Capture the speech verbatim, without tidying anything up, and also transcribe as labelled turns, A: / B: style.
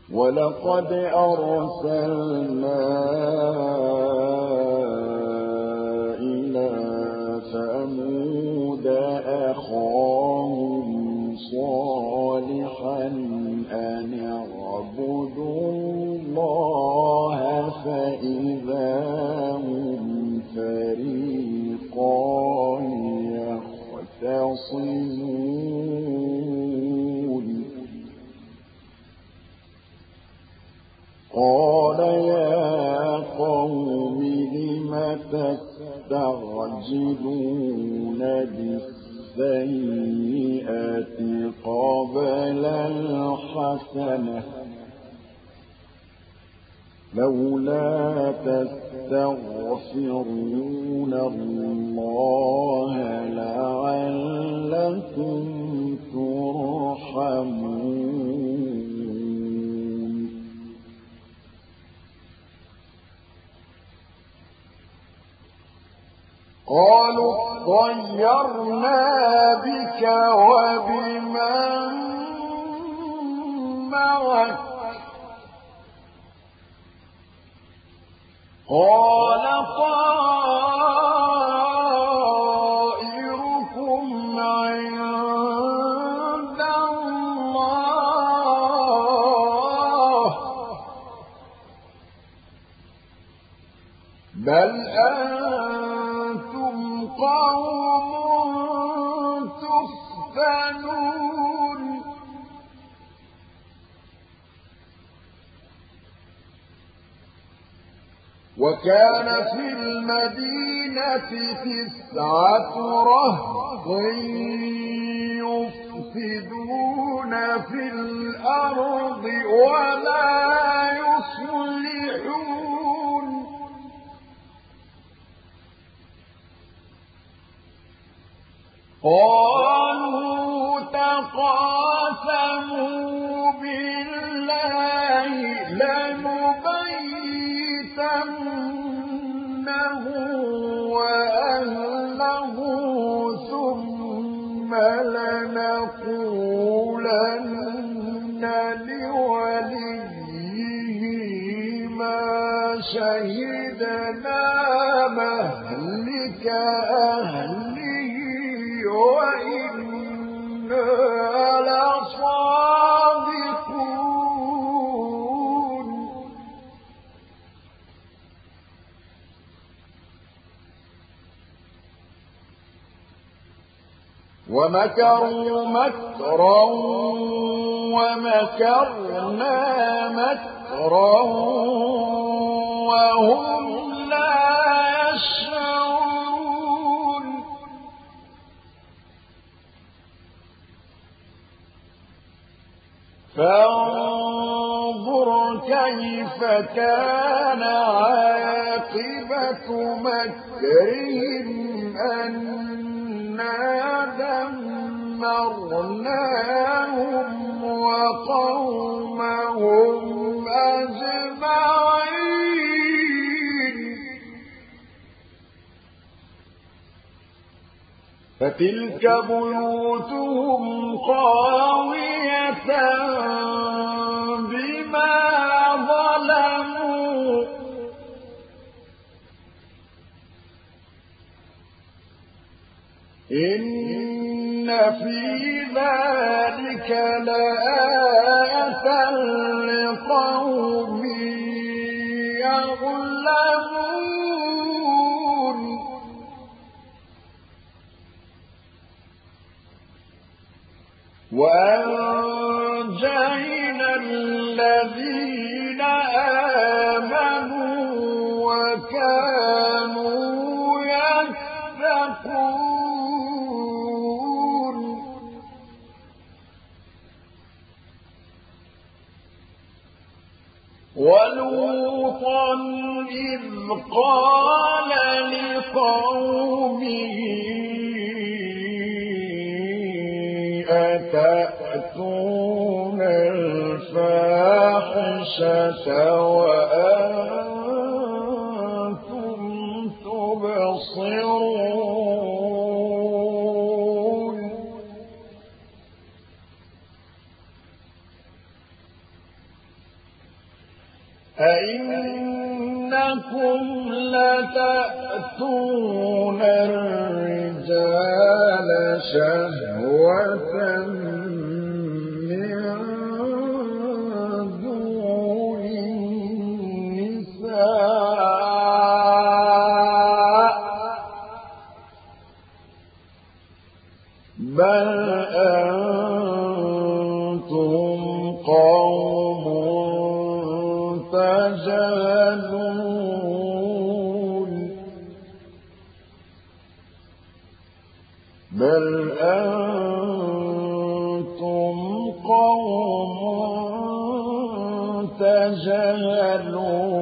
A: ولقد أرسلنا إلى ثمود أخاهم صالحا أن اعبدوا الله فإذا هم فريقان يختصمون قال يا قوم لم تستعجلون بالسيئة قبل الحسنة لولا تستغفرون الله لعلكم ترحمون قالوا اطيرنا بك وبمن معك قال طائركم عند الله بل أنتم قوم تفتنون وكان في المدينة تسعة رهط يفسدون في الأرض ولا يصلحون قالوا تقاسموا بالله لنبيتنه وأهله ثم لنقولن لوليه ما شهدنا مهلك أهله وإنا لصادقون ومكروا مكرا ومكرنا مكرا وهم لا يشعرون فانظر كيف كان عاقبة مكرهم أنا دمرناهم وقومهم أجمعين فتلك بيوتهم خاوية بما ظلموا إن في ذلك لآية لقوم يعلمون وأنجينا الذين آمنوا وكانوا يتقون ولوطا إذ قال لقومه أتأتون الفاحشة وأنتم تبصرون أئنكم لتأتون الرجال شهوة من دون النساء بل أنتم قوم تجهلون بل أنتم قوم تجهلون